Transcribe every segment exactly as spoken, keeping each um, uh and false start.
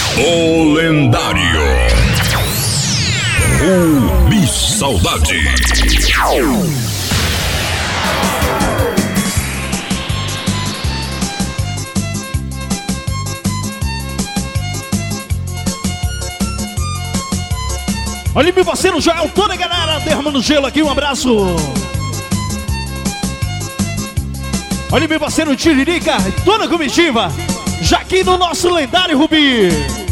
O lendário Rubi Saudade. Olha, meu parceiro Joel, toda a galera derramando gelo aqui, um abraço. Olha, meu parceiro Tiririca, toda a comitiva, já aqui no nosso lendário Rubi.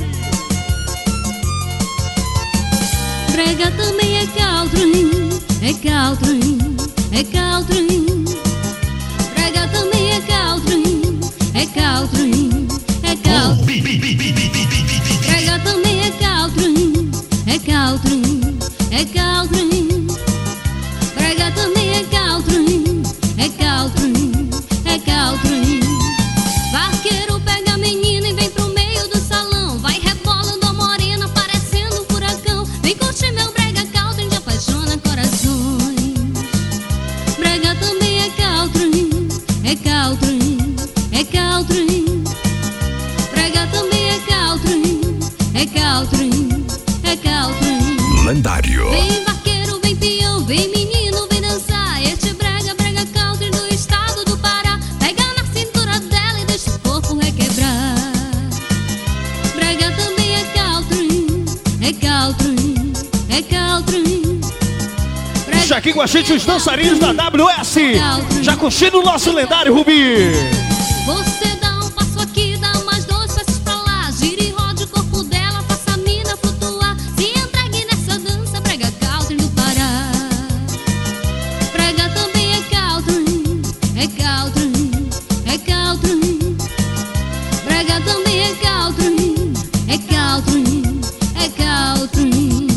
Brega também é Caltrim, é Caltrim, é Caltrim. Brega também é Caltrim, é Caltrim, é Caltrim. Brega também é Caltrim, é Caltrim, é Caltrim. Brega também é Caltrim, é Caltrim, é Caltrim. Vaqueiro pega a menina e vem pro meio do salão. Vai rebolando a morena parecendo um furacão. Vem curtir meu brega Caltrim, que apaixona corações. Brega também é Caltrim, é Caltrim, é Caltrim. Brega também é Caltrim, é Caltrim, é Caltrim. Lendário. Vem vaqueiro, vem peão, vem menino, vem dançar. Este brega, brega Caltrim do estado do Pará. Pega na cintura dela e deixa o corpo requebrar. Brega também é Caltrim, é Caltrim, é Caltrim. Já aqui com a gente os dançarinos da W S, já curtindo o nosso lendário Rubi. Você dá um passo aqui, dá mais dois passos pra lá. Gira e roda o corpo dela, faça a mina flutuar. Se entregue nessa dança, brega Caltrim do Pará. Brega também é Caltrim, é Caltrim, é Caltrim. Brega também é Caltrim, é Caltrim, é Caltrim.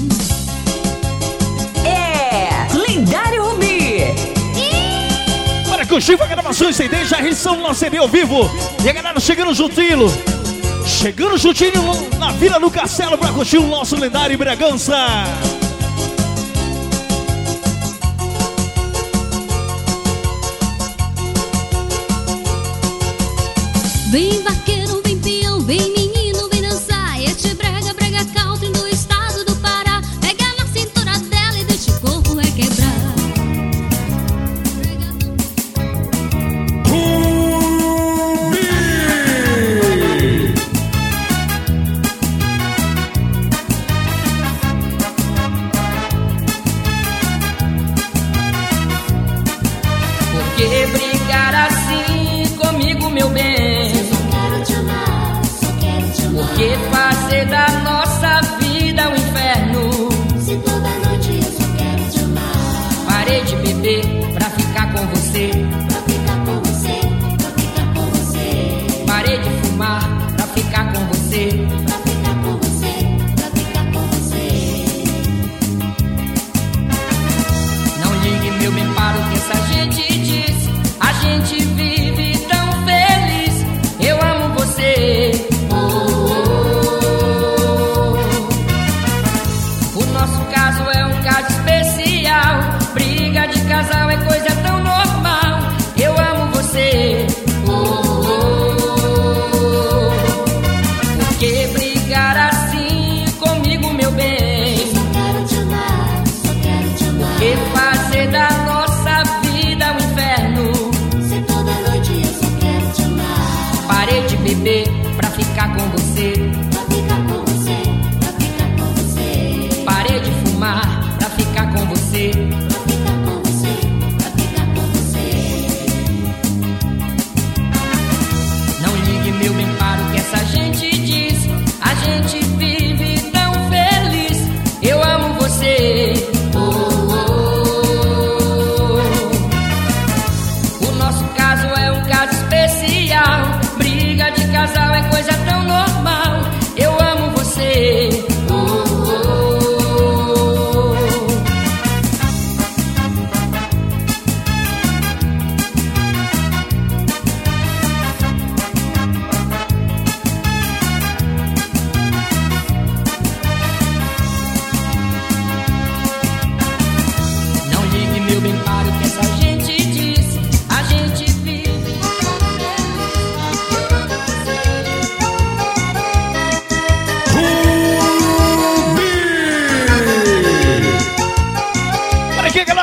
É Lendário Rubi. Para curtir a gravação C D, já edição no nosso C D ao vivo. E a galera chegando juntinho, chegando juntinho na Vila do Castelo para curtir o nosso lendário Bragança. Vem vaqueiro, vem peão, vem menino, vem dançar. Este brega, brega Caltrim do estado do Pará. Pega na cintura dela e deixa o corpo requebrar. Por que brigar assim comigo, meu bem? Por que fazer da nossa vida um inferno? Se toda noite eu só quero te amar. Parei de beber pra ficar com você. Pra ficar com você, pra ficar com você. Parei de fumar pra ficar com você. Pra ficar com você, pra ficar com você. Não ligue, meu bem, para o que essa gente diz. A gente vive tão feliz. Eu amo você. Oh, oh, oh.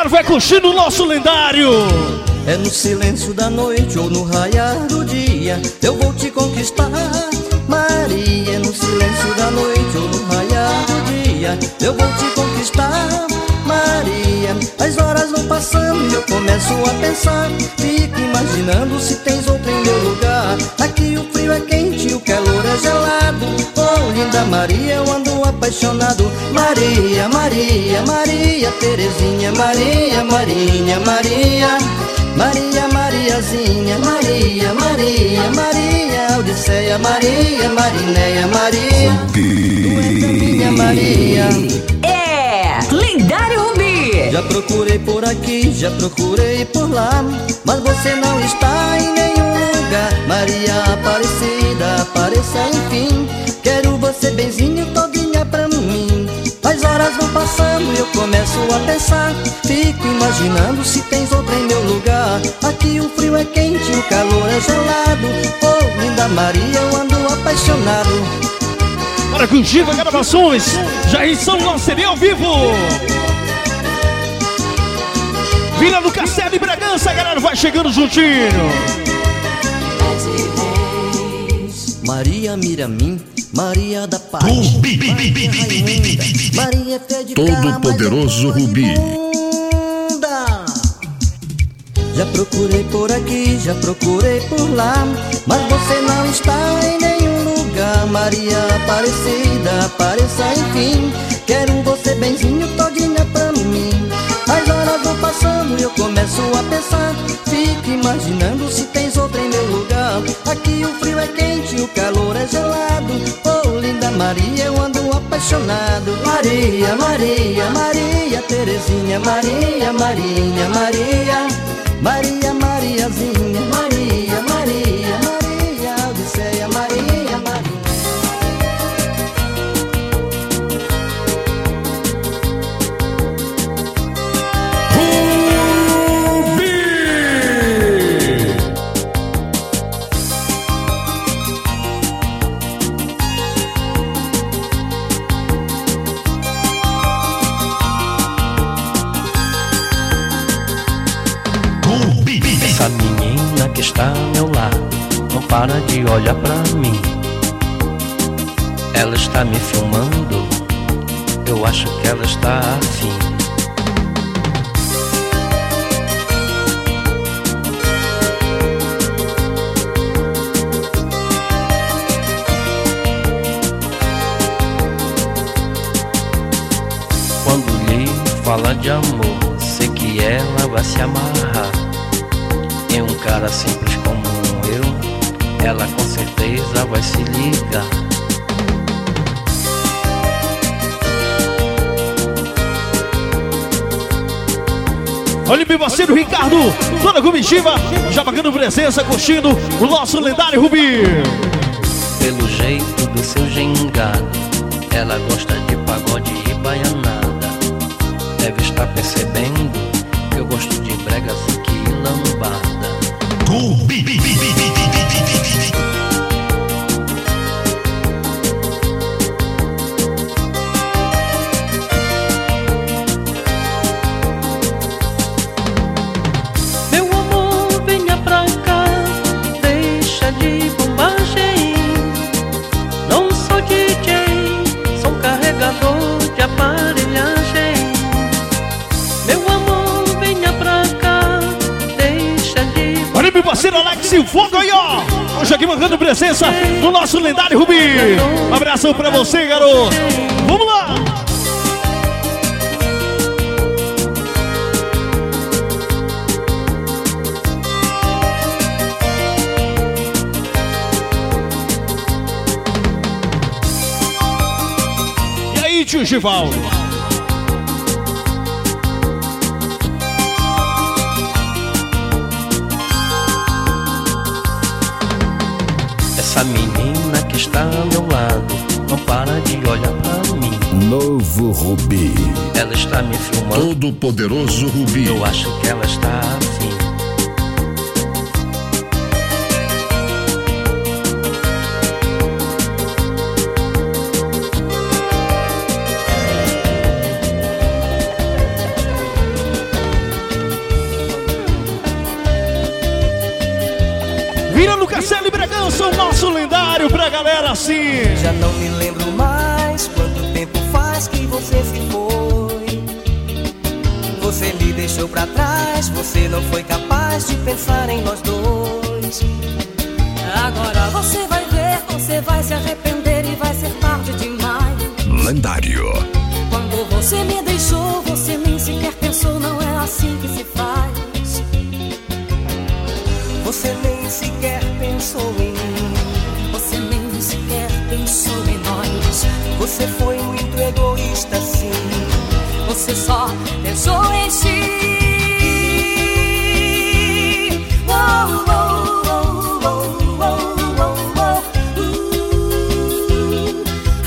galera vai curtindo o nosso lendário. É no silêncio da noite ou no raiar do dia eu vou te conquistar, Maria. É no silêncio da noite ou no raiar do dia eu vou te conquistar, Maria. As horas vão passando e eu começo a pensar, fico imaginando se tens outra em meu lugar. Aqui o frio é quente e o calor é gelado. Oh, linda Maria, eu ando apaixonado. Maria, Maria, Maria, Terezinha, Maria, Marinha, Maria, Maria, Mariazinha, Maria, Maria, Maria, Odisseia, Maria, Marinéia, Maria, tu és a minha Maria. É Lendário Rubi. Já procurei por aqui, já procurei por lá, mas você não está em nenhum lugar. Maria Aparecida, apareça enfim. Quero você benzinho, todinha pra mim. As horas vão passando e eu começo a pensar, fico imaginando se tens outra em meu lugar. Aqui o frio é quente e o calor é gelado. Oh, linda Maria, eu ando apaixonado. Para Curitiba Gravações, Jair São Lanceria ao vivo. Vila do Castelo e Bragança, a galera vai chegando juntinho. Maria Miramim, Maria da Paz, Maria Raimunda, Maria Fé de Todo Poderoso Rubi. Já procurei por aqui, já procurei por lá, mas você não está em nenhum lugar. Maria Aparecida, apareça enfim. Quero você benzinho, todinha pra mim. As horas vão passando e eu começo a pensar, fico imaginando se tens outra em meu lugar. Aqui o frio é quente e o calor é gelado. Oh, linda Maria, eu ando apaixonado. Maria, Maria, Maria, Terezinha, Maria, Marinha, Maria, Maria, Mariazinha, Maria, Maria, Maria, Odisseia, Maria, Maria. Essa menina que está ao meu lado não para de olhar pra mim. Ela está me filmando, eu acho que ela está afim. Quando lhe fala de amor, sei que ela vai se amarrar. Em um cara simples como eu, ela com certeza vai se ligar. Olha meu parceiro Ricardo, toda a comitiva, já pagando presença, curtindo o nosso lendário Rubi. Pelo jeito do seu gingado, ela gosta de pagode e baianada. Deve estar percebendo que eu gosto de brega, fique e lambada. Meu amor, venha pra cá, deixa de bombagem. Não sou D J, sou carregador de aparelhagem. Meu amor, venha pra cá, deixa de... Olha meu parceiro Alex e o Fogo aí, ó. Hoje aqui marcando presença no nosso lendário Rubi. Um abraço pra você, garoto. Vamos lá. E aí, tio Givaldo? Essa menina que está ao meu lado não para de olhar pra mim. Novo Rubi. Ela está me filmando, Todo Poderoso Rubi. eu acho que ela está afim. lendário pra galera assim. Já não me lembro mais quanto tempo faz que você se foi. Você me deixou pra trás, você não foi capaz de pensar em nós dois. Agora você vai ver, você vai se arrepender e vai ser tarde demais. Lendário. Quando você me deixou, você nem sequer pensou, não é assim que se faz. Você nem sequer pensou em mim. Você nem sequer pensou em nós. Você foi muito egoísta, sim. Você só pensou em si. Oh, oh, oh, oh, oh, oh, oh. Uh,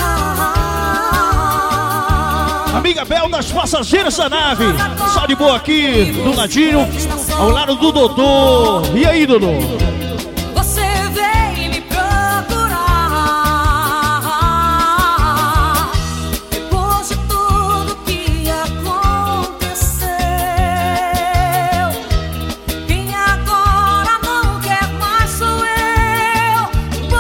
ah, ah. Amiga Bel das passageiras da nave. Só de boa aqui, do ladinho, ao lado do Dodô. E aí, Dodô? Você veio me procurar depois de tudo que aconteceu. Quem agora não quer mais sou eu. Oh,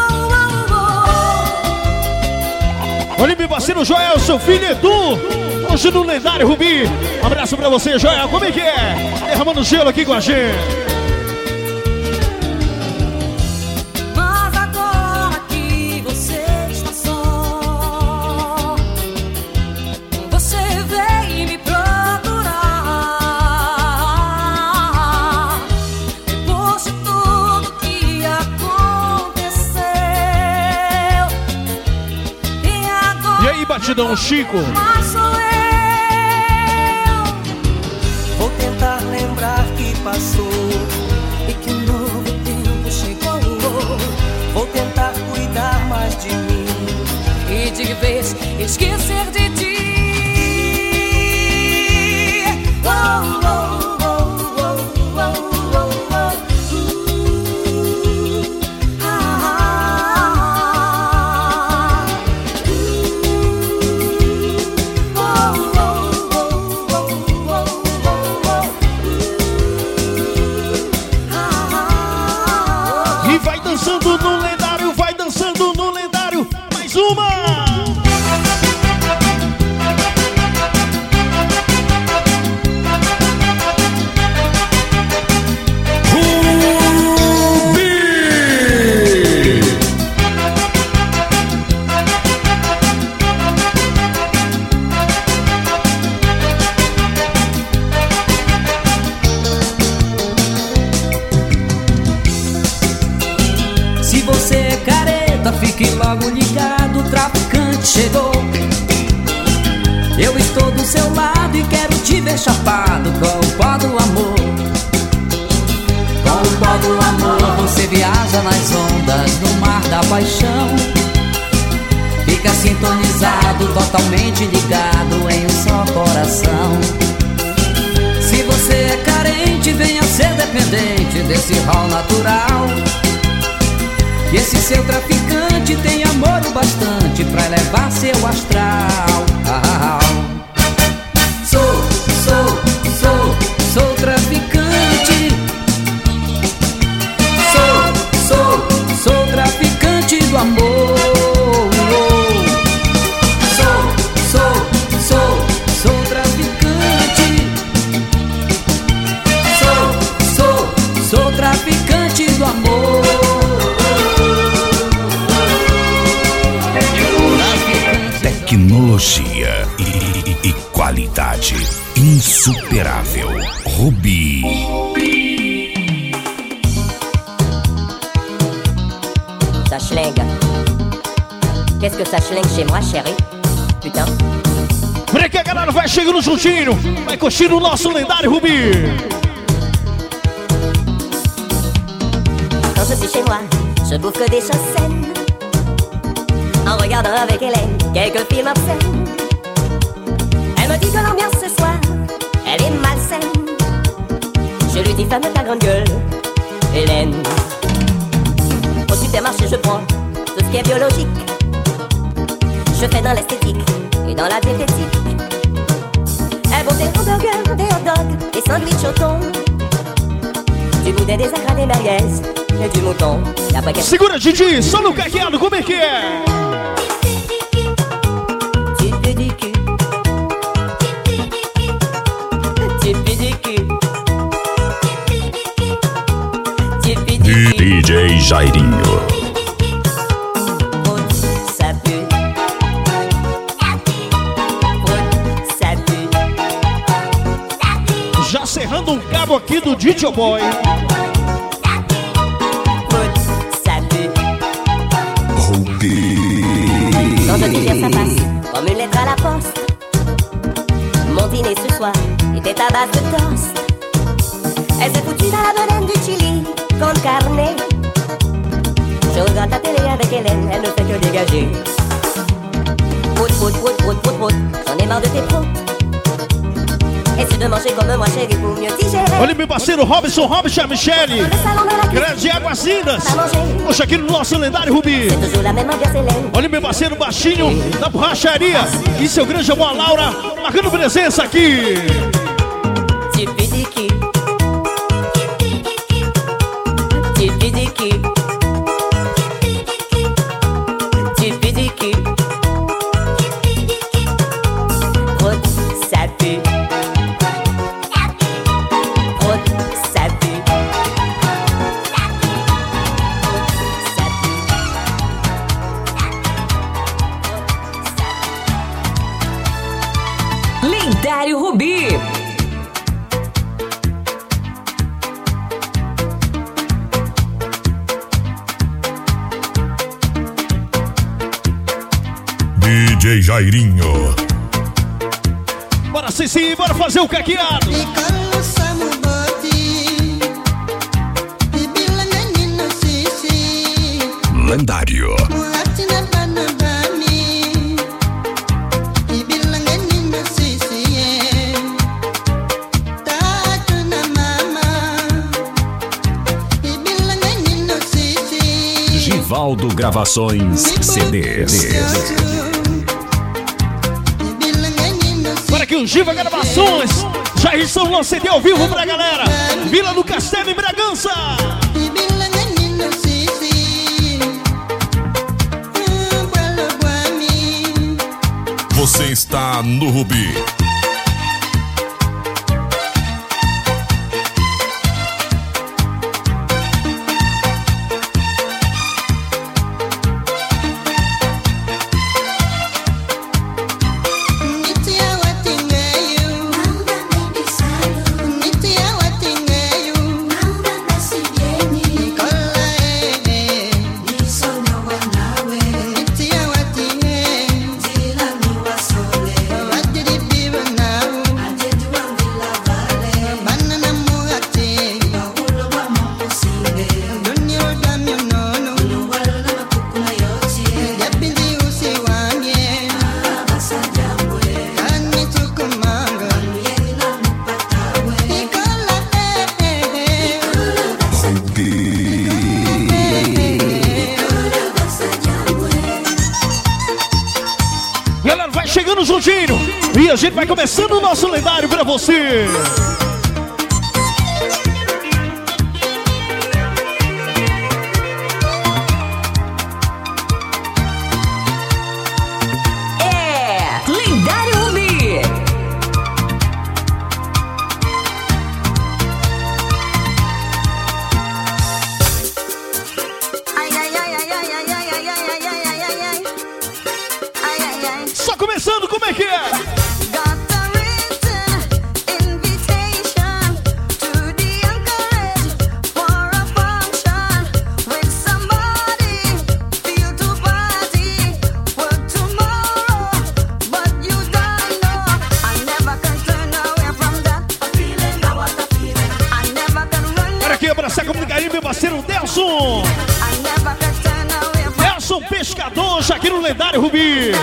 oh, oh. Olha meu parceiro Joel, seu filho Edu. Hoje no lendário Rubi. Um abraço pra você, Joel. Como é que é? Derramando gelo aqui com a gente. Mas agora que você está só, você veio me procurar depois de tudo que aconteceu. E agora E aí, batidão Chico? mais sou eu. Vou tentar lembrar que passou E que um novo tempo chegou. Vou tentar cuidar mais de mim. E de vez esquecer de ti. Oh, oh, oh, oh, oh, oh, oh. Uh, ah, ah. Uh, oh, oh, oh, oh, oh, oh, oh. Uh, ah, E vai dançando no lendário, vai dançando no lendário. Mais uma! Se você é careta, fique logo ligado, o traficante chegou. Eu estou do seu lado e quero te ver chapado com o pó do amor. Com o pó do amor você viaja nas ondas no mar da paixão. Fica sintonizado, totalmente ligado em um só coração. Se você é carente, venha ser dependente desse rol natural. E esse seu traficante tem amor o bastante pra elevar seu astral. Ah, sou, sou, sou, sou traficante. Sou, sou, sou traficante do amor. Sou, sou, sou, sou traficante. Sou, sou, sou traficante do amor. Tecnologia e, e- e qualidade insuperável. Rubi. Ça schlingue. Qu'est-ce que ça schlingue chez moi, chérie? Putain. Por aqui a galera vai chegando juntinho. Vai curtindo o nosso lendário Rubi. Quand je suis chez moi, je bouffe que des choses saines. En regardant avec Hélène quelques films obscènes. Elle me dit que l'ambiance ce soir, elle est malsaine. Je lui dis ferme ta grande gueule, Hélène. Au supermarché je prends tout ce qui est biologique. Je fais dans l'esthétique et dans la diététique. Elles vont des hamburgers, des hot dogs, des sandwichs au thon, du Tu voudrais des acras, des merguez et du mouton. D'après qu'elle... Segura, Didi, só no caqueado, como é que é? Tu fais du cul. Tu fais du cul. Tu fais du cul. D J Jairinho. Ça pue. Ça pue. Já serrando um cabo aqui do D J Boy. Quand je désire sa face, comme une lettre à la poste. Mon dîner ce soir était à base de toast. Elle s'est foutue dans la bedaine du chili, con carne. Je regarde la télé avec Hélène, elle ne fait que dégager. Prout, prout, prout, prout, prout, prout, j'en ai marre de tes proutes. Esse de manger comme moi, chérie, pour mieux digérer. Olha meu parceiro Robson, Robson, a Michele. Grande Águas Lindas. Poxa, aqui no nosso lendário Rubi. Olha meu parceiro Baixinho da borracharia. E seu grande amor, a Laura, marcando presença aqui. Tipidiki. Tipidiki. Tipidiki. Route, ça pue. Lendário Rubi. D J Jairinho. Bora, Cici, bora fazer o caqueado. Lendário. Givaldo Gravações C Ds. Bora aqui o Giva Gravações. Já estão no C D ao vivo pra galera. Vila do Castelo em Bragança. Você está no Rubi. Galera, vai chegando juntinho e a gente vai começando o nosso lendário pra você. É Lendário Rubi. Só começando, como é que é? Olha aqui, abraçar como carinho, meu parceiro Delson. Delson Pescador, já aqui no lendário Rubi.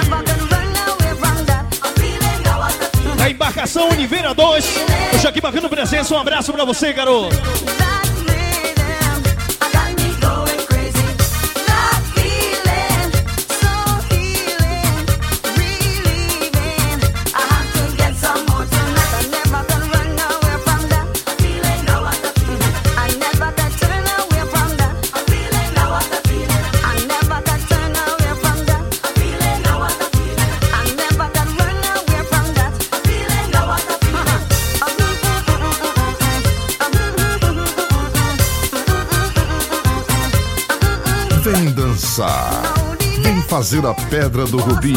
A embarcação Oliveira dois. Eu já aqui bacana presença. Um abraço pra você, garoto. I never Bragança. Vem fazer a Pedra do Rubi.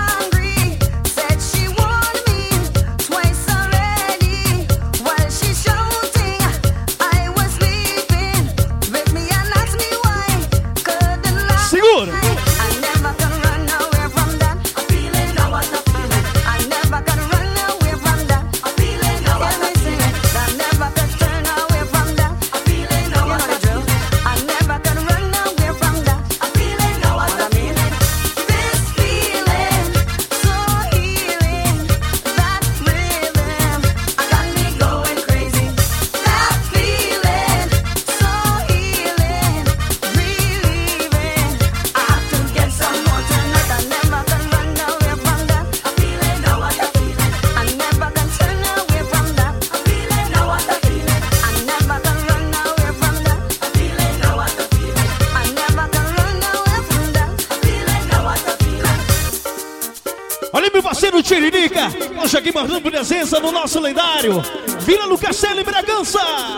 Tiririca, hoje aqui marcando presença no nosso lendário Vila do Castelo em Bragança.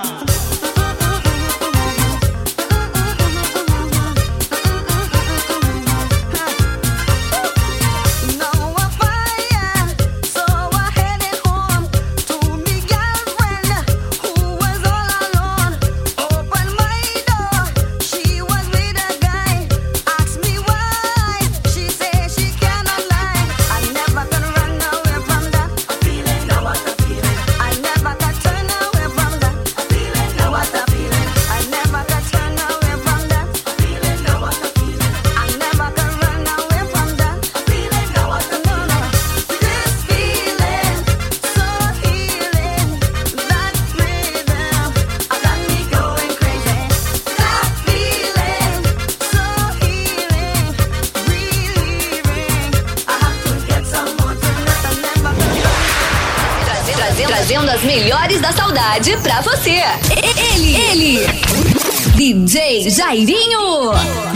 Trazendo as melhores da saudade pra você. Ele, ele, D J Jairinho.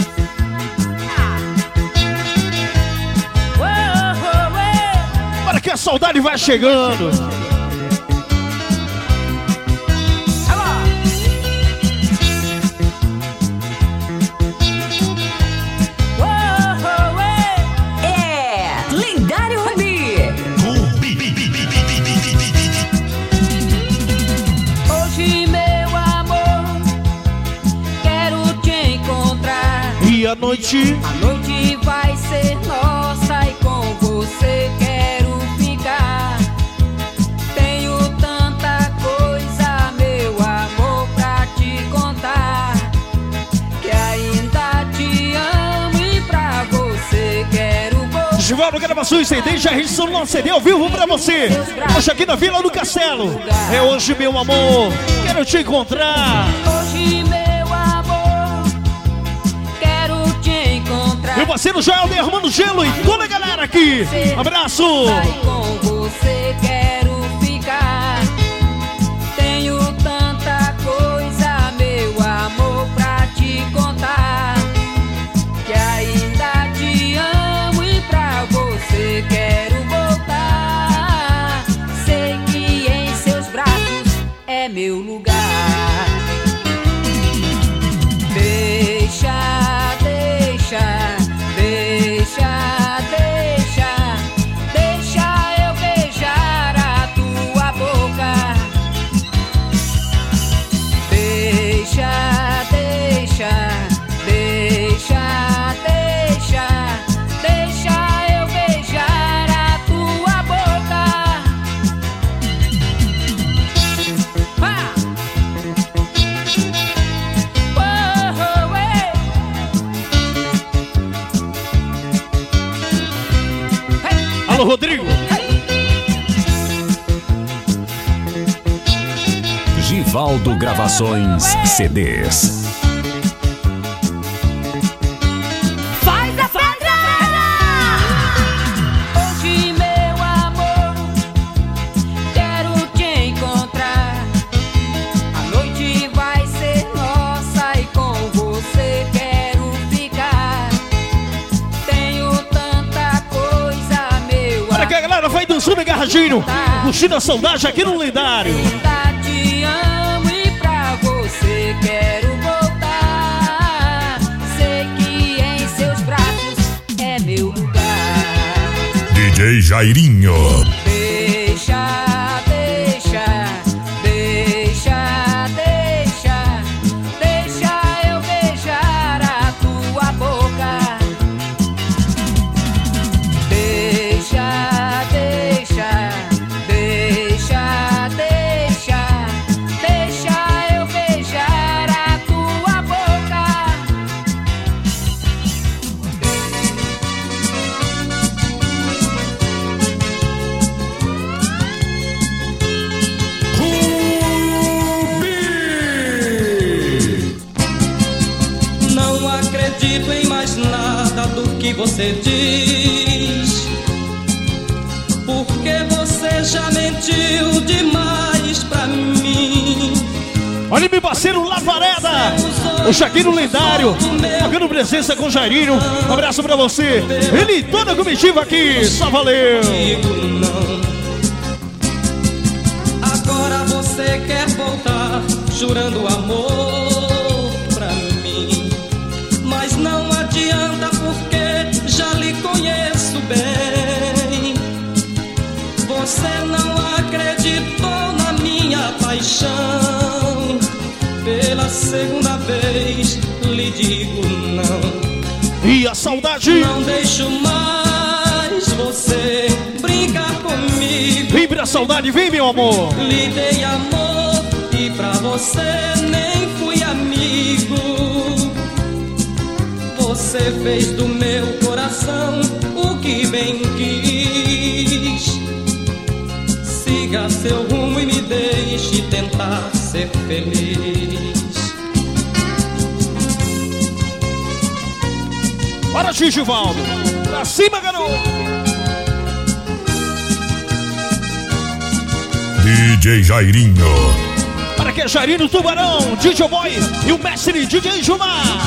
Para que a saudade vai chegando. É Lendário Rubi. E a noite, a noite vai ser nossa e com você quero ficar. Tenho tanta coisa, meu amor, pra te contar, que ainda te amo e pra você quero voltar. Givaldo Gravações C D, já registrou no nosso C D ao vivo pra você. Hoje aqui na Vila do Castelo. É hoje, meu amor, quero te encontrar. Hoje, meu meu parceiro Joel derramando gelo e toda a galera aqui. Abraço! Com você quero ficar. Tenho tanta coisa, meu amor, pra te contar, que ainda te amo e pra você quero voltar. Sei que em seus braços é meu lugar. Deixa, deixa. Deixa, deixa, deixa eu beijar a tua boca. Deixa, deixa, deixa, deixa, deixa eu beijar a tua boca. Ah! Oh, oh, hey. Alô, Rodrigo. Givaldo Gravações C Ds. Faz a pedra! Hoje, meu amor, quero te encontrar. A noite vai ser nossa e com você quero ficar. Tenho tanta coisa, meu amor. Olha que a galera vai dançando agarradinho, curtindo a saudade aqui no lendário. Te amo e pra você quero voltar. Sei que em seu J Jairinho. Deixa, deixa, deixa, deixa, deixa eu beijar a tua boca. Deixa, deixa, deixa, deixa, deixa eu beijar a tua boca. Não acredito em mais nada do que você diz, porque você já mentiu demais pra mim. Olha meu parceiro Lavareda, o Chaquinho lendário, pagando presença com o Jairinho. Um abraço pra você. Ele e toda a comitiva aqui, só valeu. Agora você quer voltar, jurando amor pra mim, mas não adianta porque já lhe conheço bem. Você não acreditou na minha paixão. Pela segunda vez lhe digo não. E a saudade? Não deixo mais você brincar comigo. Vem pra saudade, vem meu amor. Lhe dei amor e pra você nem fui amigo. Você fez do meu coração o que bem quis. Siga seu rumo e me deixe tentar ser feliz. Bora, Gigivaldo. Pra cima, garoto. D J Jairinho. Para que é Jairinho Tubarão, D J Boy e o mestre D J Jumar.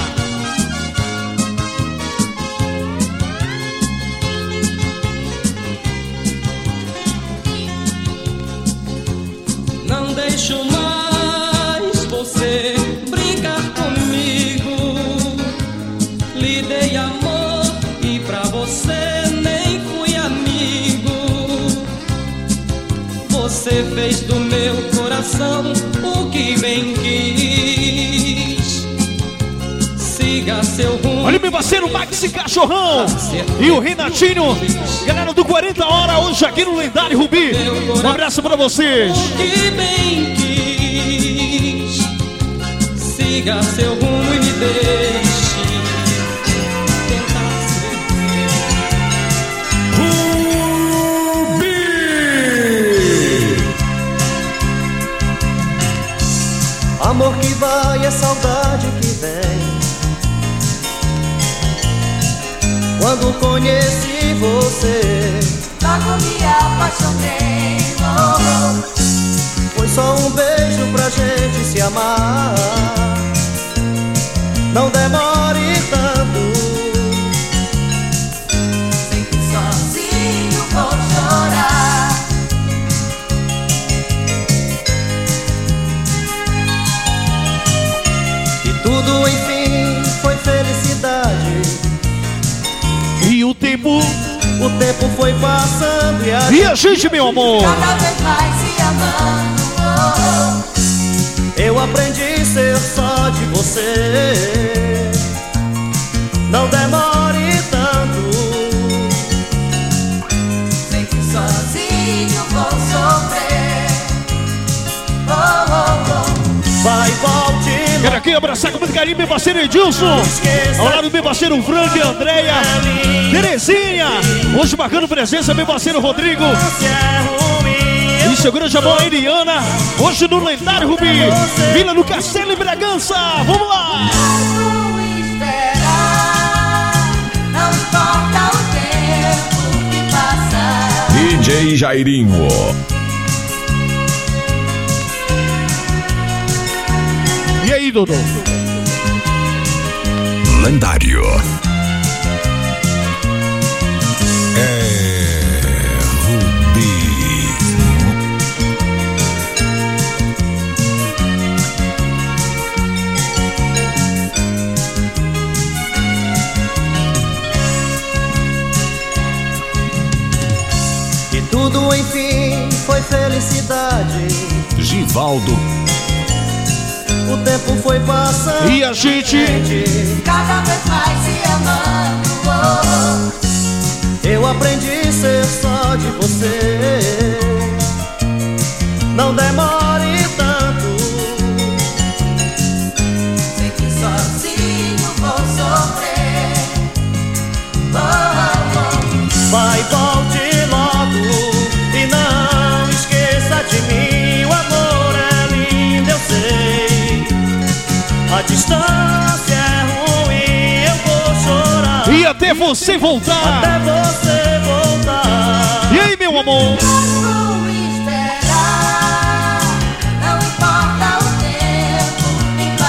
Não deixo mais você brincar comigo. Lhe dei amor e pra você nem fui amigo. Você fez do meu coração o que bem quis. Siga seu rumo. Olha meu parceiro Maxi Cachorrão e o Renatinho, galera do quarenta Hora, hoje aqui no lendário Rubi. Um abraço pra vocês. O que bem quis. Siga seu rumo e me deixe tentar ser Rubi. Amor que vai é saudade que vem. Quando conheci você, Logo me apaixonei. Oh, oh. foi só um beijo pra gente se amar. Não demore tanto. Sei que sozinho vou chorar. E tudo enfim foi felicidade. E o tempo, o tempo foi passando e a, e a gente, meu amor, cada vez mais se amando. Oh, oh. eu aprendi a ser só de você. Não demore tanto. Sei que sozinho vou sofrer. Oh, oh, oh. Vai, volte. quero aqui abraçar com muito carinho meu parceiro Edilson, ao lado do meu parceiro Frank e Andréia, Terezinha, hoje marcando presença meu parceiro Rodrigo e seu grande amor Eliana, hoje no lendário Rubi, Vila no Castelo em Bragança. Vamos lá! Vou esperar, não importa o tempo que passar. D J Jairinho. E aí, Dodô? Lendário. É Rubi. felicidade. Givaldo. O tempo foi passando e a gente cada vez mais se amando. Eu aprendi a ser só de você. Não demore tanto. Sei que sozinho vou sofrer. Oh, oh, oh. Vai, volte logo e não esqueça de mim. O amor é lindo, eu sei. A distância é ruim, eu vou chorar. E até você voltar. Até você voltar. E aí, meu amor? Vou esperar. Não importa o tempo que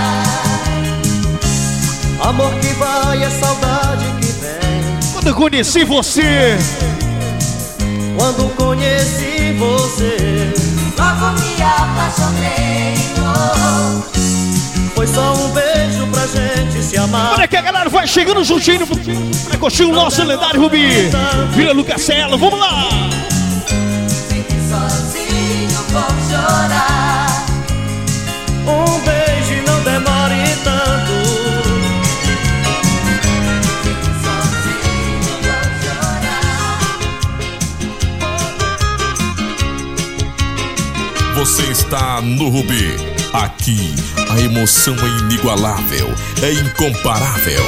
passar. Amor que vai é saudade que vem. Quando eu conheci você, Quando conheci você, logo me apaixonei. Oh. foi só um beijo pra gente se amar. olha que a galera vai chegando juntinho pra curtir o nosso lendário Rubi. Vila Lucasela, vamos lá! Sei que sozinho vou chorar. Um beijo e não demore tanto. Sei que sozinho vou chorar. Você está no Rubi. Aqui, a emoção é inigualável, é incomparável.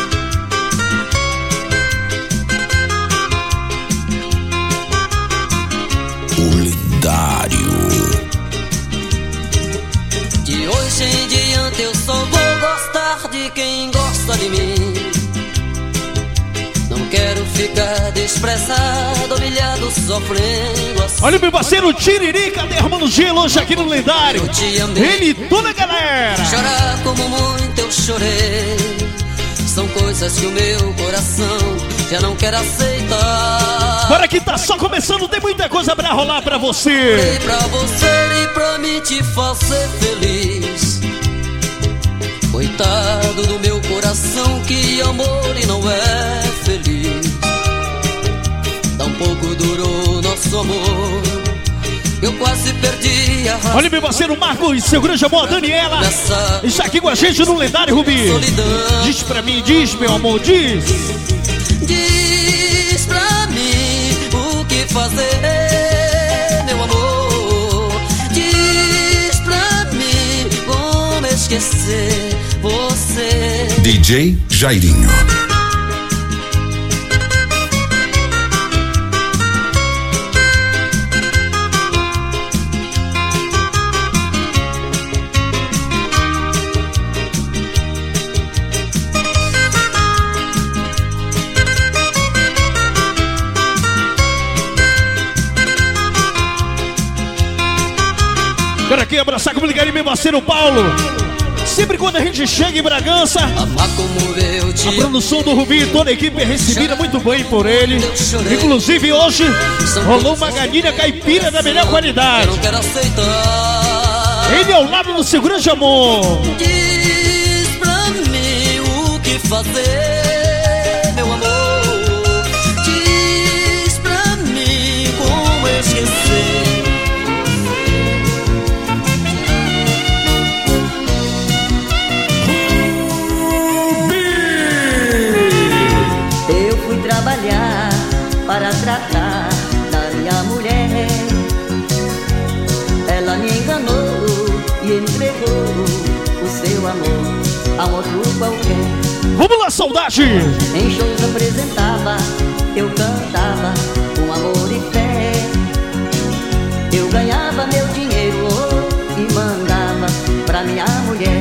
O lendário. De hoje em diante eu só vou gostar de quem gosta de mim. Não quero ficar desprezado, humilhado, sofrendo assim. Olha o meu parceiro Tiririca, derramando gelo hoje aqui no lendário. Eu te amei. Ele e toda a galera. Chorar como muito eu chorei. São coisas que o meu coração já não quer aceitar. Bora que tá só começando, tem muita coisa pra rolar pra você. E pra você e pra mim te fazer feliz. Coitado do meu coração que amor e não é feliz. Tão pouco durou nosso amor, eu quase perdi a razão. Olha meu parceiro Marcos e seu grande amor, Daniela. Nessa Está aqui com a gente no lendário Rubi. solidão. Diz pra mim, diz meu amor, diz. Diz pra mim o que fazer, meu amor. Diz pra mim como esquecer você. D J Jairinho. Quero aqui abraçar, comunicar meu parceiro Paulo. Sempre quando a gente chega em Bragança, Amar como eu te a produção do Rubi e toda a equipe é recebida muito bem por ele. Inclusive hoje rolou uma galinha caipira da melhor eu qualidade. não quero aceitar. Ele ao lado do seu grande amor. Diz pra mim o que fazer, meu amor. Diz pra mim como esquecer. Eu fui trabalhar para tratar da minha mulher. Ela me enganou e entregou o seu amor a outro qualquer. Vamos lá, saudade! Em shows apresentava, eu cantava com amor e fé. Eu ganhava meu dinheiro oh, e mandava pra minha mulher.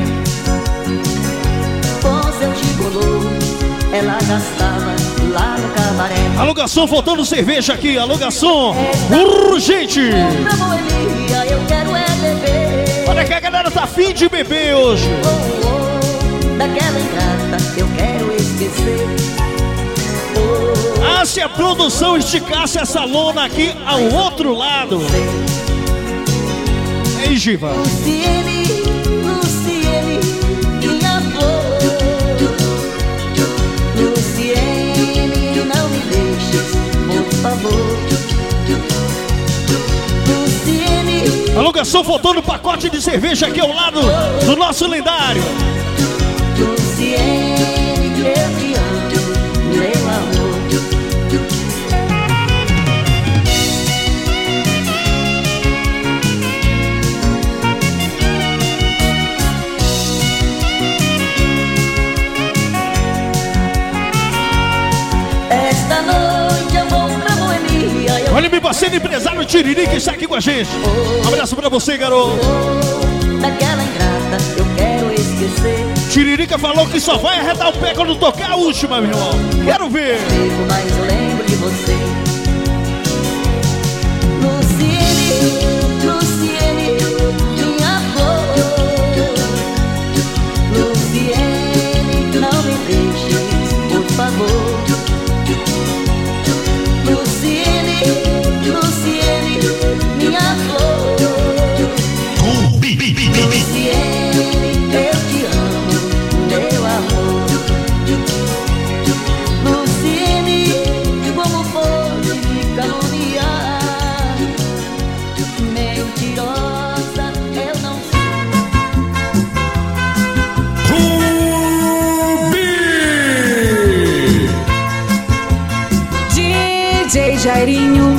Com seu gigolô, ela gastava lá no cabaré. Alô, garçom, faltando cerveja aqui. Alô, garçom, urgente! Pra boemia eu quero é beber. Olha que a galera tá afim de beber hoje. Oh, oh, daquela ingrata eu quero esquecer. Oh, Ah, se a produção esticasse essa lona aqui ao outro lado. Ei, Giva. Luciene, Luciene, minha flor. Luciene, não me deixes, por favor. Olha só, faltando um pacote de cerveja aqui ao lado do nosso lendário. Luciene, eu te amo, meu amor. Esta noite eu vou pra Boemia. Eu... Olha, meu parceiro empresário Tiriri que está aqui com a gente. Um abraço pra você, garoto. Daquela ingrata eu quero esquecer. Tiririca falou que só vai arredar o pé quando tocar a última, meu irmão. Quero ver. Mas eu lembro de você. Luciene, Luciene, minha flor. Luciene, não me deixes, por favor. Luciene, Luciene, minha flor. Luciene, eu te amo, meu amor. Luciene, como pode me caluniar? Mentirosa, eu não Rubi! D J Jairinho.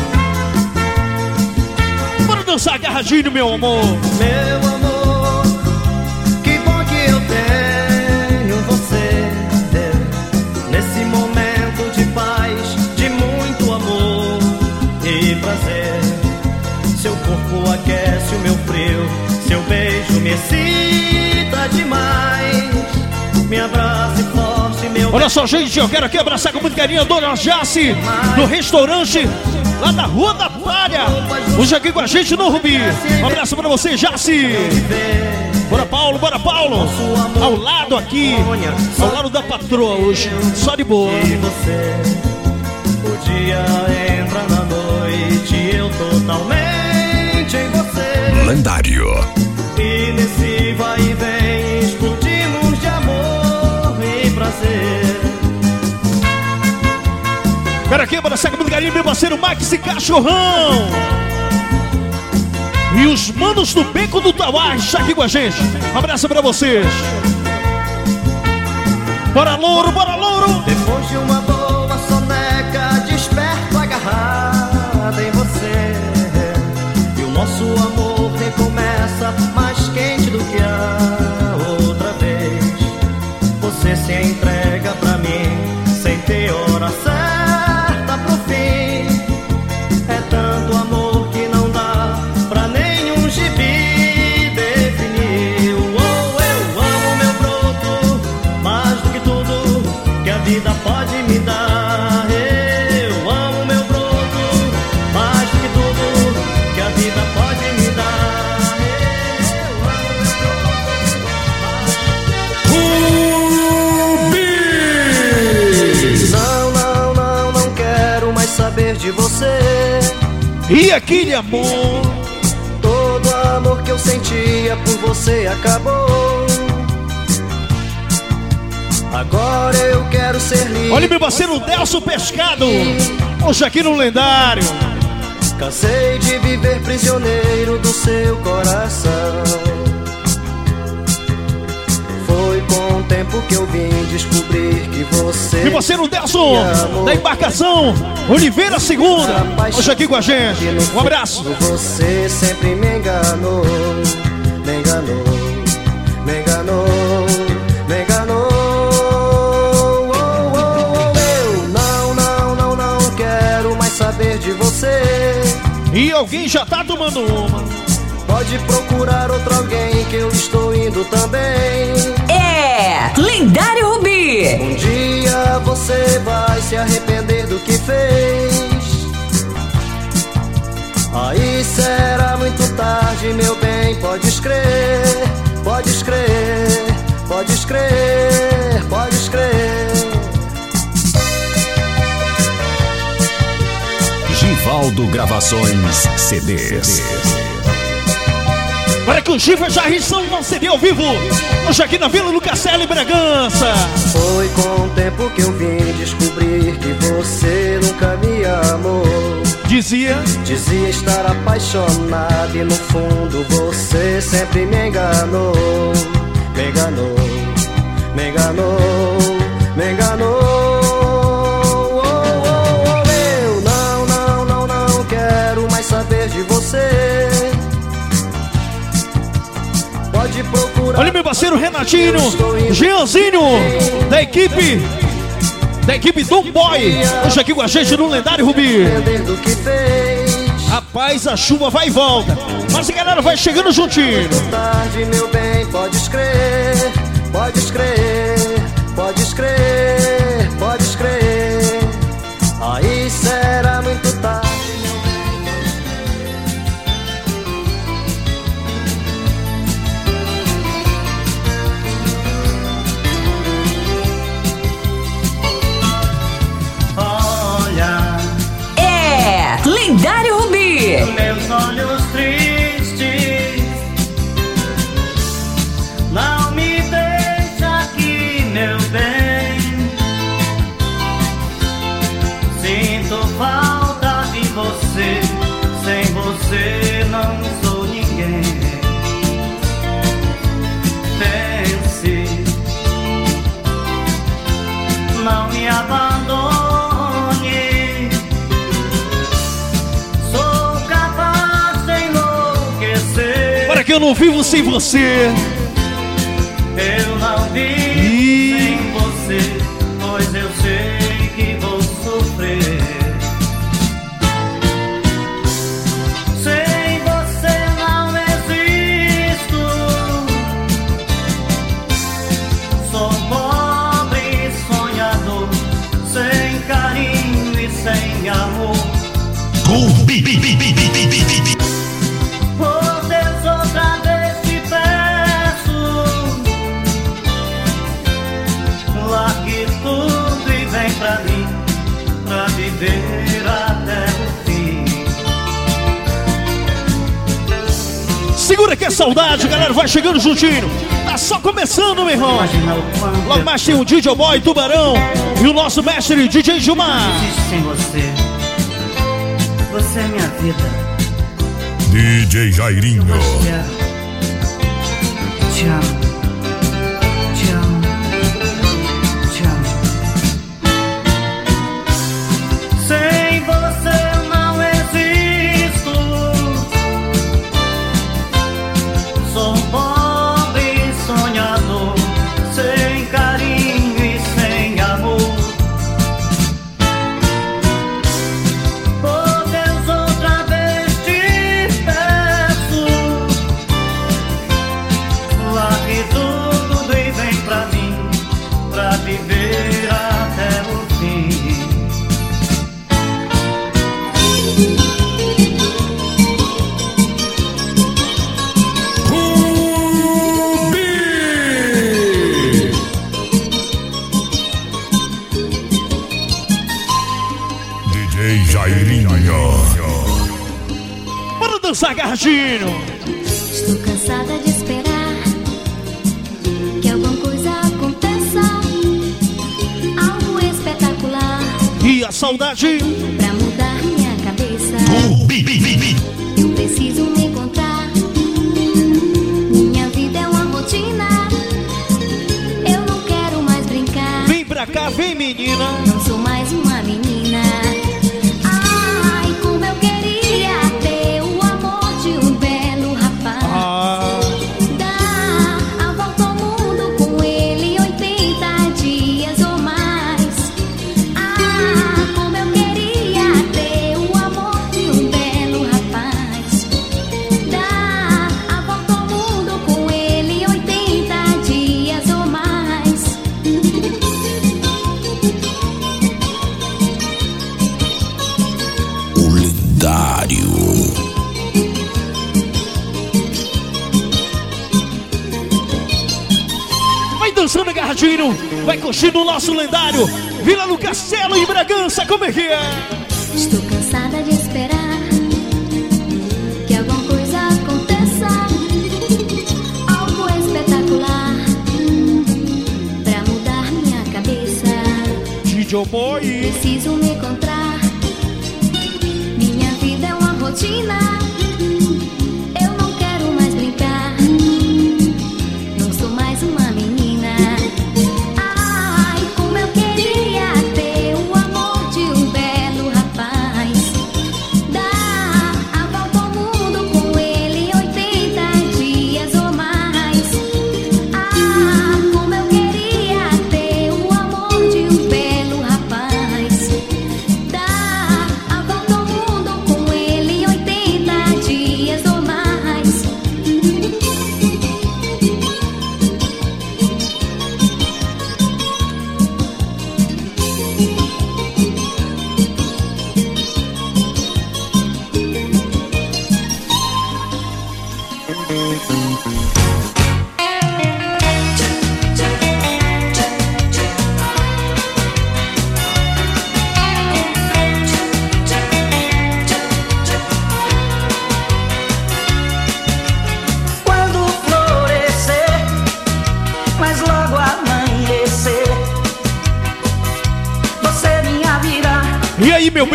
Bora dançar agarradinho, meu amor. Meu amor, que bom que eu tenho você. Nesse momento de paz, de muito amor e prazer. Seu corpo aquece o meu frio, seu beijo me excita demais. Me abrace forte, meu. Olha só, gente, eu quero aqui abraçar com muito carinho a Dona Jace, no restaurante lá da Rua da Palha. Hoje aqui com a gente no Rubi. Um abraço pra você, Jace. Bora, Paulo, bora, Paulo. Ao lado aqui, ao lado da patroa hoje. Só de boa. E você, o dia entra na noite, eu totalmente em você. Lendário. E nesse vai e vem explodimos de amor e prazer. Quero aqui abraçar com muito carinho meu parceiro Max e Cachorrão. E os manos do Beco do Tauá está aqui com a gente. Um abraço pra vocês. Bora, louro, bora, louro. Depois de uma boa soneca, desperto agarrada em você. E o nosso amor recomeça mais quente do que a outra vez. Você se entrega pra mim sem ter hora certa pro fim. É tanto amor que não dá pra nenhum gibi definir. Oh, eu amo meu broto mais do que tudo que a vida pode me dar. Eu amo meu broto mais do que tudo que a vida pode me dar. Eu amo meu broto. Não, não, não, não quero mais saber de você. E aquele amor, todo amor que eu sentia por você acabou. Agora eu quero ser livre. olha meu parceiro Delcio Pescado. Hoje aqui no Lendário. Cansei de viver prisioneiro do seu coração. Foi com o tempo que eu vim descobrir que você. Meu parceiro Delson, da embarcação Oliveira Segunda. Hoje aqui com a gente. Um abraço. Você sempre me enganou, me enganou, me enganou, me enganou. Oh, oh, oh, eu não, não, não, não quero mais saber de você. E alguém já tá tomando uma. Pode procurar outro alguém que eu estou indo também. É Lendário Rubi. Um dia você vai se arrepender do que fez. Aí será muito tarde, meu bem, podes crer. Podes crer, podes crer, podes crer. Givaldo Gravações C Ds. Para que o Giva já rição não C D ao vivo. Hoje aqui na Vila do Castelo, em Bragança. Foi com o tempo que eu vim descobrir que você nunca me amou. Dizia Dizia estar apaixonado e no fundo você sempre me enganou. Me enganou, me enganou, me enganou. Oh, oh, oh, eu não, não, não, não quero mais saber de você. Pode procurar. Olha meu parceiro Renatinho, Jeanzinho, da equipe Da equipe Dom Boy, hoje aqui com a gente no lendário Rubi. Rapaz, a chuva vai e volta, mas a galera vai chegando juntinho. Tarde, meu bem, podes crer, podes crer, podes crer, podes crer. Aí será muito tarde. Lendário Rubi. Meus olhos tristes não me deixa aqui, meu bem. Sinto falta de você. Sem você não sou ninguém. Pense, não me abandone. Que eu não vivo sem você. Eu não vivo e... sem você, pois eu sei que vou sofrer. Sem você não existo. Sou pobre e sonhador, sem carinho e sem amor. Go, bi, bi, bi, bi, bi, bi, bi. Pra mim, pra viver até o fim. Segura que é saudade, galera, vai chegando juntinho. Tá só começando, meu irmão. Logo mais tem o D J Boy Tubarão e o nosso mestre D J Gilmar. Sem você, você é minha vida. D J Jairinho. Te amo. Agarradinho. Estou cansada de esperar que alguma coisa aconteça, algo espetacular. E a saudade pra mudar minha cabeça. Eu preciso me encontrar. Minha vida é uma rotina. Eu não quero mais brincar. Vem pra cá, vem menina. Não sou mais uma menina. Ai, como eu queria ter o amor de um belo rapaz. Ah. Dar a volta ao mundo com ele oitenta dias ou mais. Ah, como eu queria ter o amor de um belo rapaz. Dar a volta ao mundo com ele oitenta dias ou mais. O lendário. Vai dançando agarradinho, vai curtindo o nosso lendário Vila do Castelo em Bragança, como é que é? Estou cansada de esperar que alguma coisa aconteça, algo espetacular pra mudar minha cabeça. D J Boy. Preciso me encontrar. Minha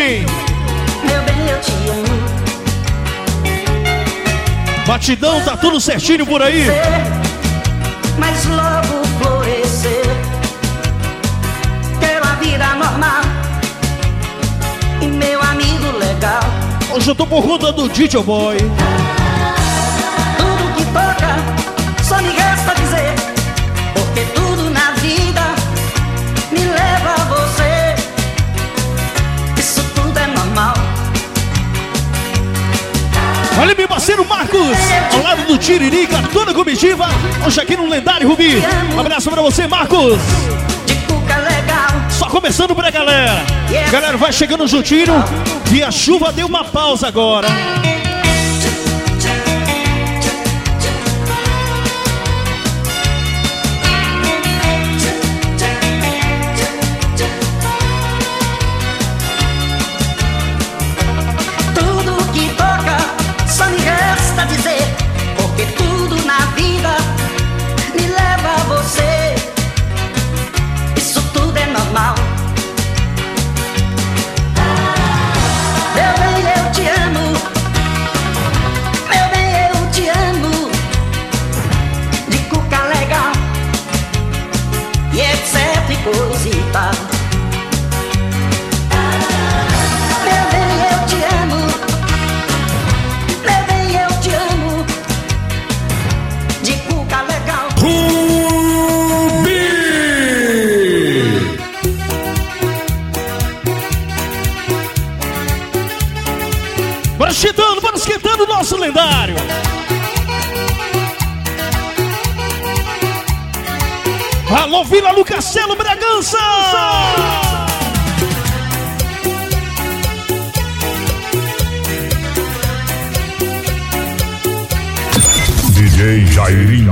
bem? Meu bem, eu te amo. Batidão, tá tudo certinho por aí? Mas logo florescer pela vida normal. E meu amigo legal, hoje eu tô por conta do D J Boy. Tudo que toca, só me resta dizer, porque tudo na vida me leva a você. Isso tudo é normal. Olha meu parceiro Marcos, ao lado do Tiririca, toda a comitiva, hoje aqui no Lendário Rubi. Um abraço pra você, Marcos. De cuca legal. Só começando pra galera. Galera, vai chegando juntinho e a chuva deu uma pausa agora. Tudo que toca, só me resta dizer, porque tudo na vida me leva a você. Isso tudo é normal. Meu bem, eu te amo. Meu bem, eu te amo. De cuca legal e etc e coisa e tal. Meu bem, eu te amo. Meu bem, eu te amo. De cuca legal. Bora esquentando, bora esquentando o nosso lendário. Alô, Vila Lucaselo, Bragança! D J Jairinho.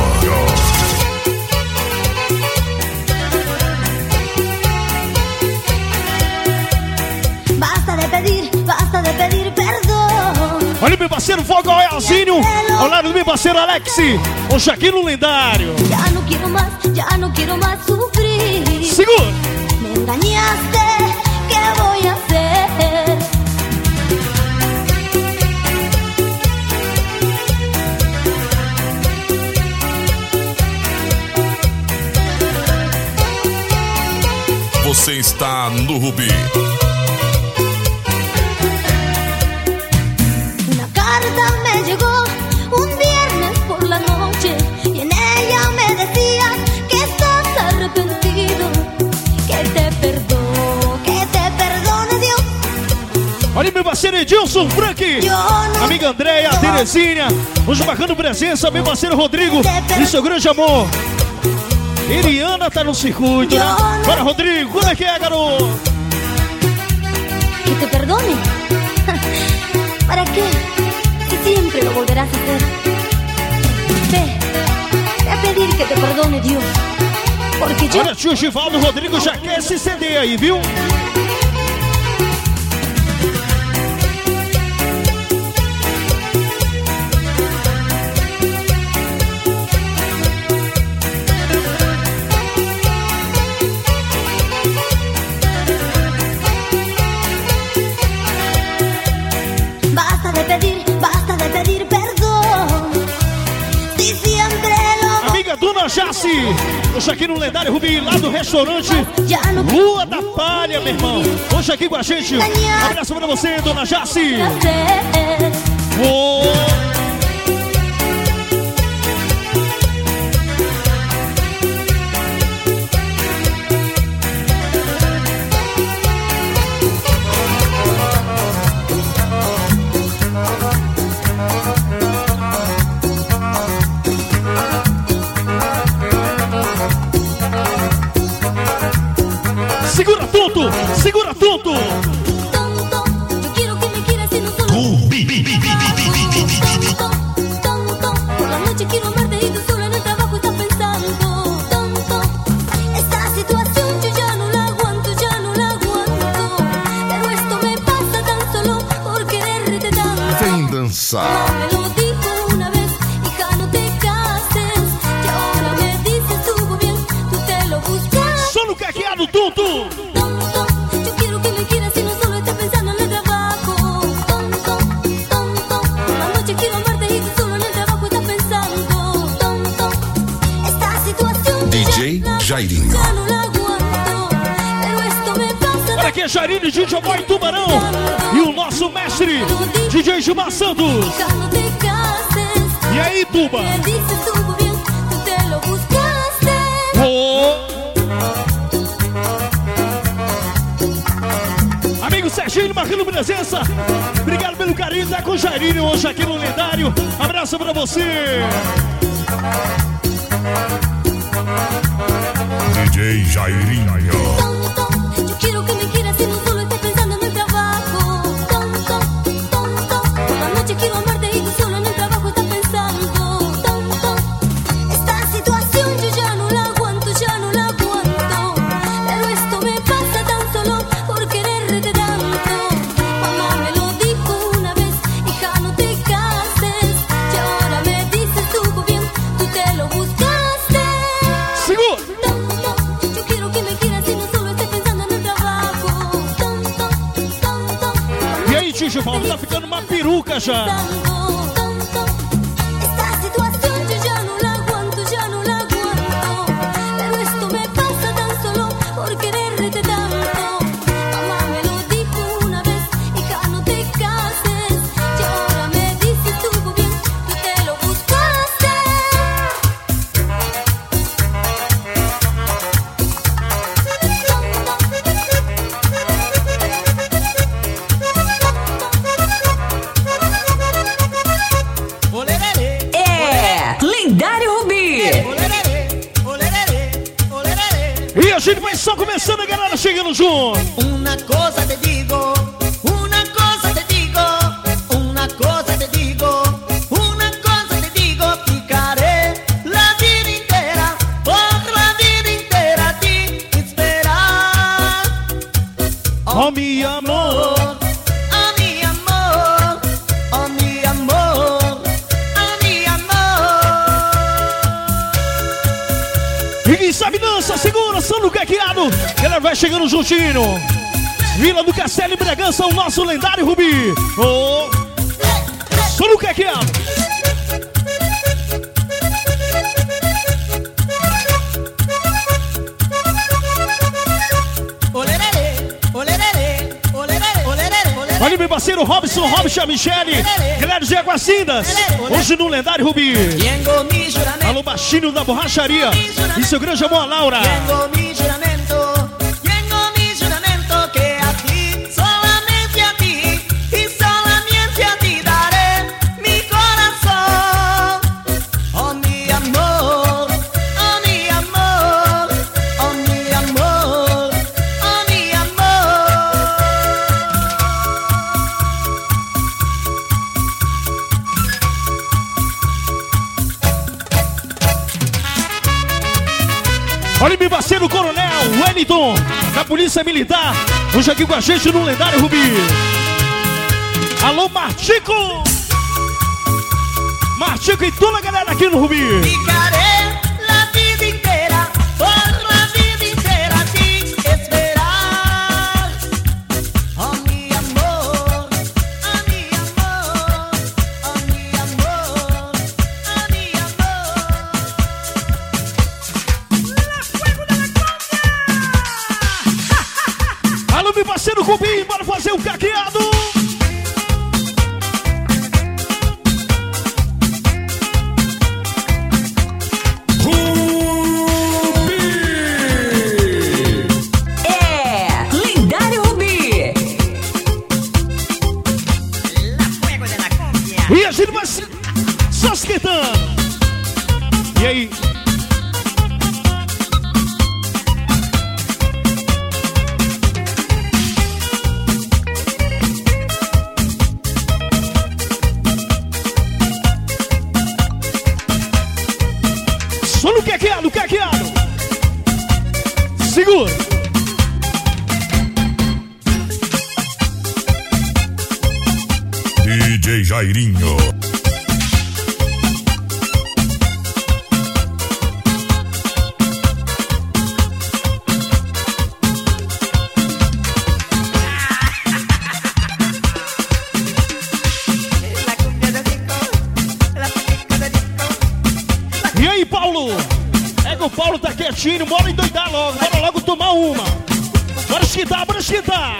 Basta de pedir, basta de pedir perdão. Olha meu parceiro Fogo Elzinho, ao lado do meu parceiro Alex, hoje aqui no lendário. Ya no quiero más, ya no quiero más sufrir. Segura! Me engañaste, ¿qué voy a hacer? Você está no Rubi. Una carta me llegó un viernes por la noche y en ella me decía que estás arrepentido, que te perdone, que te perdone Dios. Olha meu parceiro Edilson, Frank, amiga Andréia, Terezinha, hoje marcando presença, meu parceiro Rodrigo e seu grande amor. Eliana tá no circuito, né? Bora, Rodrigo, como é que é, garoto? Que te perdone. ¿Para qué? Si siempre lo volverás a hacer. Ve, ve a pedir que te perdone Dios. Porque yo... Olha, tio Givaldo Rodrigo já quer esse C D aí, viu? Basta de pedir, basta de pedir perdón. Si siempre lo... Amiga Dona Jaci, hoje aqui no Lendário Rubi, lá do restaurante Rua da Palha, meu irmão. Hoje aqui com a gente. Abraço pra você, Dona Jaci. Oh. Segura tonto, segura tonto. Yo quiero que me quieras y no solo... Tonto, por la noche quiero amarte y tú solo en el trabajo estás pensando. Tonto, esta situación yo ya no la aguanto, ya no la aguanto. Pero esto me pasa tan solo por quererte tanto. Vem dançar. Me lo dijo una vez, hija no te cases. Y ahora me dices estuvo bien, tú te lo buscas. Solo caqueado, tonto. Tonto, yo quiero que me quieras y no solo estés pensando. aqui é Jairinho, D J Boy Tubarão. E o nosso mestre, D J Gilmar Santos. E aí, Tuba? Oh. Amigo Serginho, marcando presença. Obrigado pelo carinho, tá com o Jairinho hoje aqui no Lendário. Abraço pra você. D J Jairinho. Yo quiero que me quieras y no solo estés pensando en el trabajo. Tonto, tonto, por la noche quiero amarte y tú solo en el trabajo estás pensando. Tonto, esta situación yo ya no la aguanto, ya no la aguanto. Pero esto me pasa tan solo por quererte tanto. Mamá me lo dijo una vez, hija no te cases. Y ahora me dices estuvo bien, tú te lo buscaste. Seguro. Yo quiero que me quieras y no solo estés pensando en el trabajo. Tonto, tonto. E aí, Tio Paulo, tá ficando uma peruca já. Esta situación yo ya no la aguanto, ya no la aguanto. Pero esto me pasa tan solo por quererte tanto. Mamá me lo dijo una vez, hija no te cases. Y ahora me dices estuvo bien, tú te lo buscaste. É Lendário Rubi. E a gente vai só começando, a galera chegando junto. Una cosa te digo, una cosa te digo, una cosa te digo, una cosa te digo, ficaré la vida entera, por la vida entera a ti esperar. Oh, mi amor. Oh mi amor, oh mi amor, oh mi amor. E quem sabe dança, segura, só no caqueado. Ela vai chegando juntinho. Vila do Castelo e Bragança, o nosso Lendário Rubi. Oh, só no caqueado. Olerere, olerere, olerere, olerere, olerere. Olha meu parceiro Robson, Robson, Michele. Galera de Aguacindas. Hoje no Lendário Rubi. Tengo mi juramento. Alô, baixinho da borracharia. E seu grande amor, a Laura. Tengo mi juramento, tengo mi juramento que a ti, solamente a ti, y solamente a ti daré mi corazón. Oh mi amor, oh mi amor, oh mi amor, oh mi amor. Olha meu parceiro Coronel Wellington, da Polícia Militar. Hoje aqui com a gente no Lendário Rubi. Alô, Martico. Martico e toda a galera aqui no Rubi. Ficaré la vida entera, por la vida entera a ti esperar. Oh mi amor, oh mi amor, oh mi amor, oh mi amor. Alô, meu parceiro Cubim, bora fazer o caqueado. É Lendário Rubi. E a gente vai se... só se esquentando. E aí? Só no caqueado, caqueado. Segura. D J Jairinho. E aí, Paulo? É que o Paulo tá quietinho, bora endoidar logo, bora logo tomar uma. Bora esquentar, bora esquentar.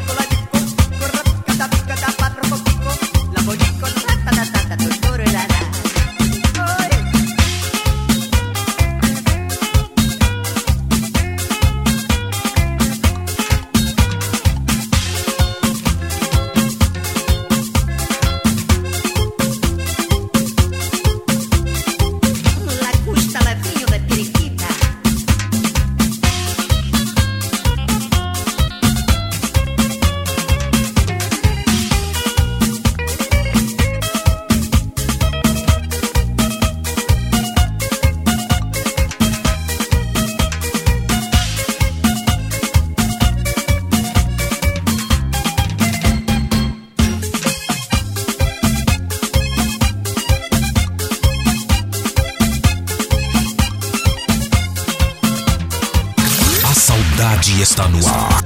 Está no ar.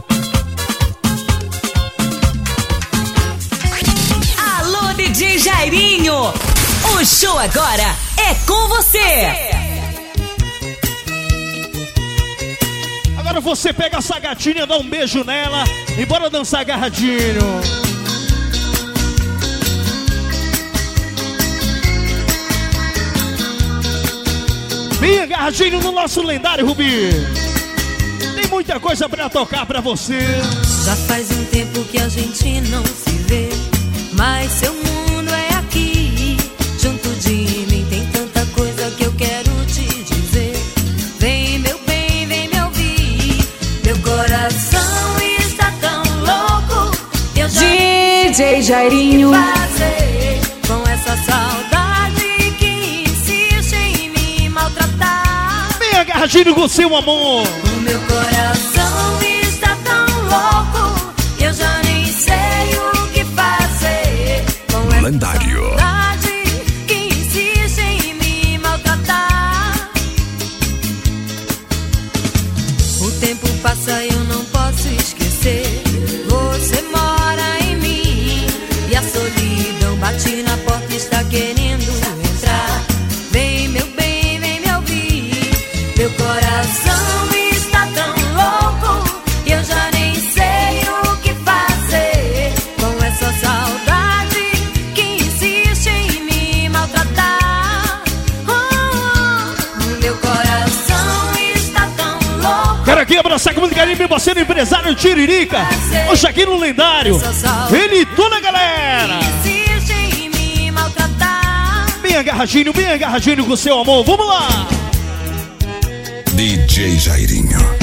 Alô, D J Jairinho. O show agora é com você. Agora você pega essa gatinha, dá um beijo nela e bora dançar agarradinho. Bem agarradinho no nosso lendário Rubi. Muita coisa pra tocar pra você. Já faz um tempo que a gente não se vê, mas seu mundo é aqui. Junto de mim tem tanta coisa que eu quero te dizer. Vem, meu bem, vem me ouvir. Meu coração está tão louco. Eu já D J Jairinho. fazer com essa saudade que insiste em me maltratar. Bem agarradinho com seu amor. Meu coração está tão louco, eu já nem sei o que fazer com essa lendário. saudade que insiste em me maltratar. O tempo passa e eu não posso esquecer. Você mora em mim e a solidão bate na porta e está querendo entrar. Vem, meu bem, vem me ouvir. Meu coração aqui abraçar com muito carinho, meu parceiro empresário Tiririca. Hoje aqui no lendário. Ele e toda a galera. Bem agarradinho, bem agarradinho com o seu amor. Vamos lá. D J Jairinho.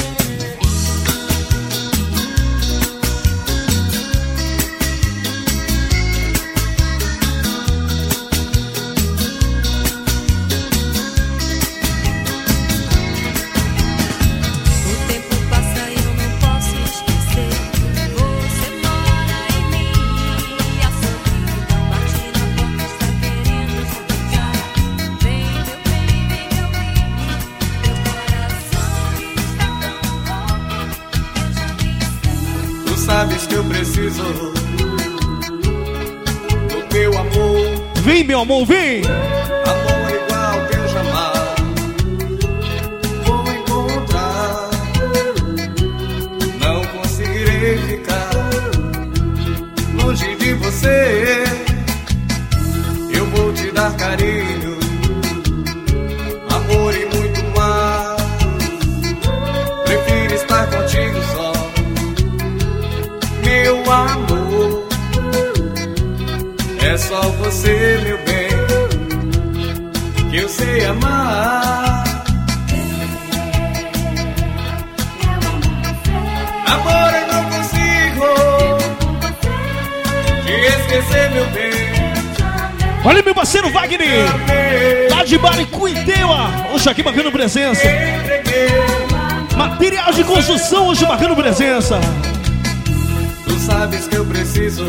Sabes que eu preciso do teu amor. Vem, meu amor, vem. Amor igual que eu jamais vou encontrar. Não conseguirei ficar longe de você. Eu vou te dar carinho, amor e muito mais. Prefiro estar contigo só. Meu amor, é só você, meu bem, que eu sei amar. Amor, eu não consigo te esquecer, meu bem. Olha meu parceiro Wagner, lá de Baricuiteua, hoje aqui marcando presença. Material de construção, hoje marcando presença. Tu sabes que eu preciso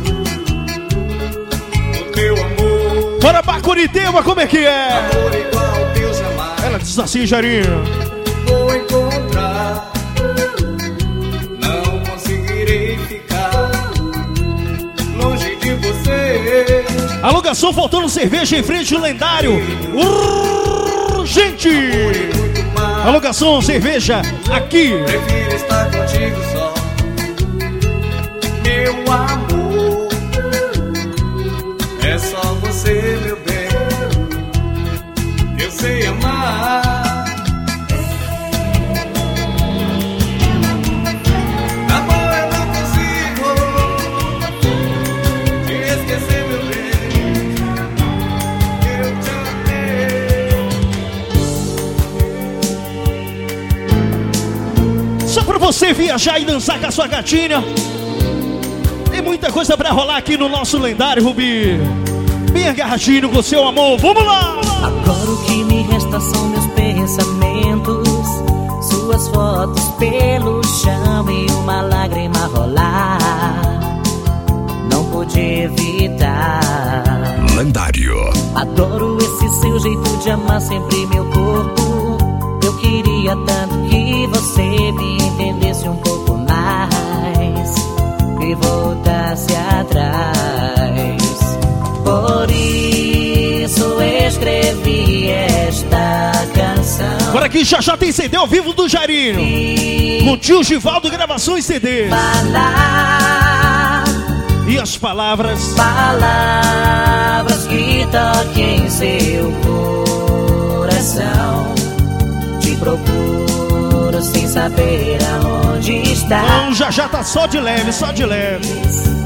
do teu amor. Bora Baricuiteua, como é que é? Amor igual teu jamais. Ela diz assim, Jairinho. Vou encontrar. Não conseguirei ficar longe de você. Alô, garçom, faltando cerveja em frente ao lendário. Urgente! Amor e muito mais. Alô, garçom, cerveja aqui. Prefiro estar contigo só, meu amor. É só você, meu bem, eu sei amar. Amor, eu não consigo te esquecer, meu bem, eu te amei. Só pra você viajar e dançar com a sua gatinha. Tem muita coisa pra rolar aqui no nosso lendário, Rubi. Bem agarradinho com seu amor, vamos lá! Agora o que me resta são meus pensamentos, suas fotos pelo chão e uma lágrima rolar. Não pude evitar. Lendário. Adoro esse seu jeito de amar sempre meu corpo. Eu queria tanto que você me entendesse um pouco mais e voltasse atrás. Por isso escrevi esta canção. Por aqui já já tem C D ao vivo do Jairinho, com o tio Givaldo, gravações C D. Falar. E as palavras, palavras que toquem em seu coração. Te procuro sem saber aonde está. Não, já já tá só de leve, só de leve.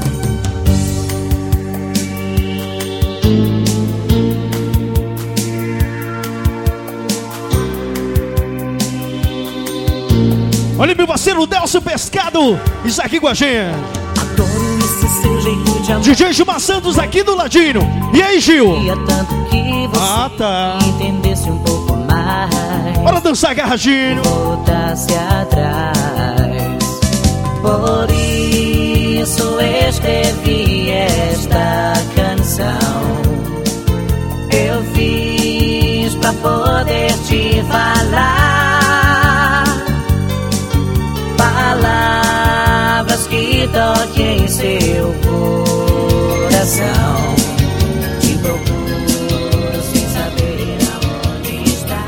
Olha meu parceiro Delcio Pescado, isso aqui com a gente. Adoro esse seu jeito de amar. D J Gilmar Santos aqui do ladinho. E aí, Gil? Queria tanto que você ah, tá. entendesse um pouco mais. Bora dançar agarradinho. Voltasse atrás. Por isso escrevi esta canção. Eu fiz pra poder te falar. Palavras que toquem em seu coração. Te procuro sem saber aonde está.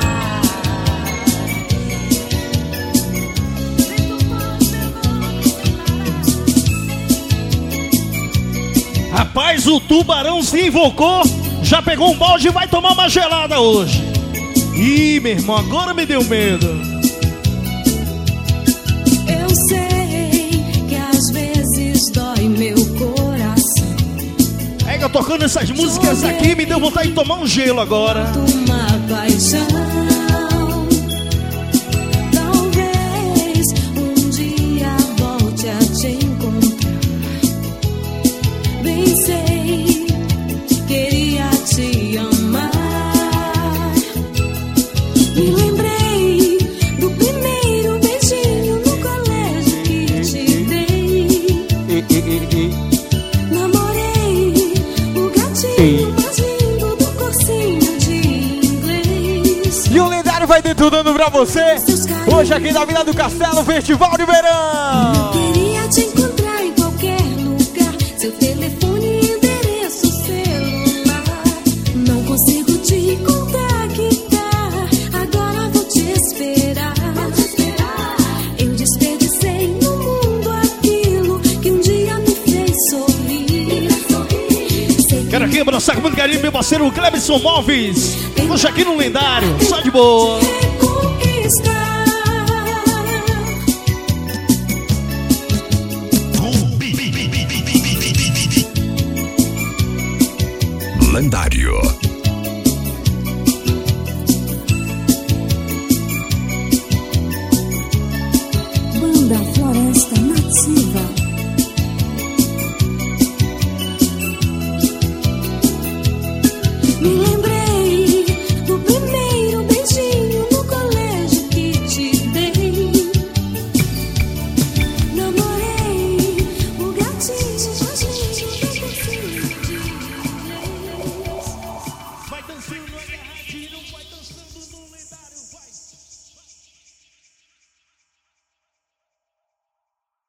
Rapaz, o tubarão se invocou, já pegou um balde e vai tomar uma gelada hoje. Ih, meu irmão, agora me deu medo. Eu sei que às vezes dói meu coração. É que eu tocando essas músicas aqui me deu vontade de tomar um gelo agora. Uma paixão. Talvez um dia volte a te encontrar. Bem sei, queria te amar. Me lembrei do primeiro beijinho no colégio que te dei. Namorei o gatinho mais lindo do cursinho de inglês. E o lendário vai detonando pra você hoje aqui na Vila do Castelo, Festival de Verão. Eu queria te encontrar em qualquer lugar. Seu telefone e endereço celular. Não consigo te contactar. Agora vou te esperar. Eu desperdicei no mundo aquilo que um dia me fez sorrir. Quero aqui abraçar com muito carinho meu parceiro Clebson Móveis. Hoje aqui no lendário, só de boa. Lendário. Banda Floresta Nativa.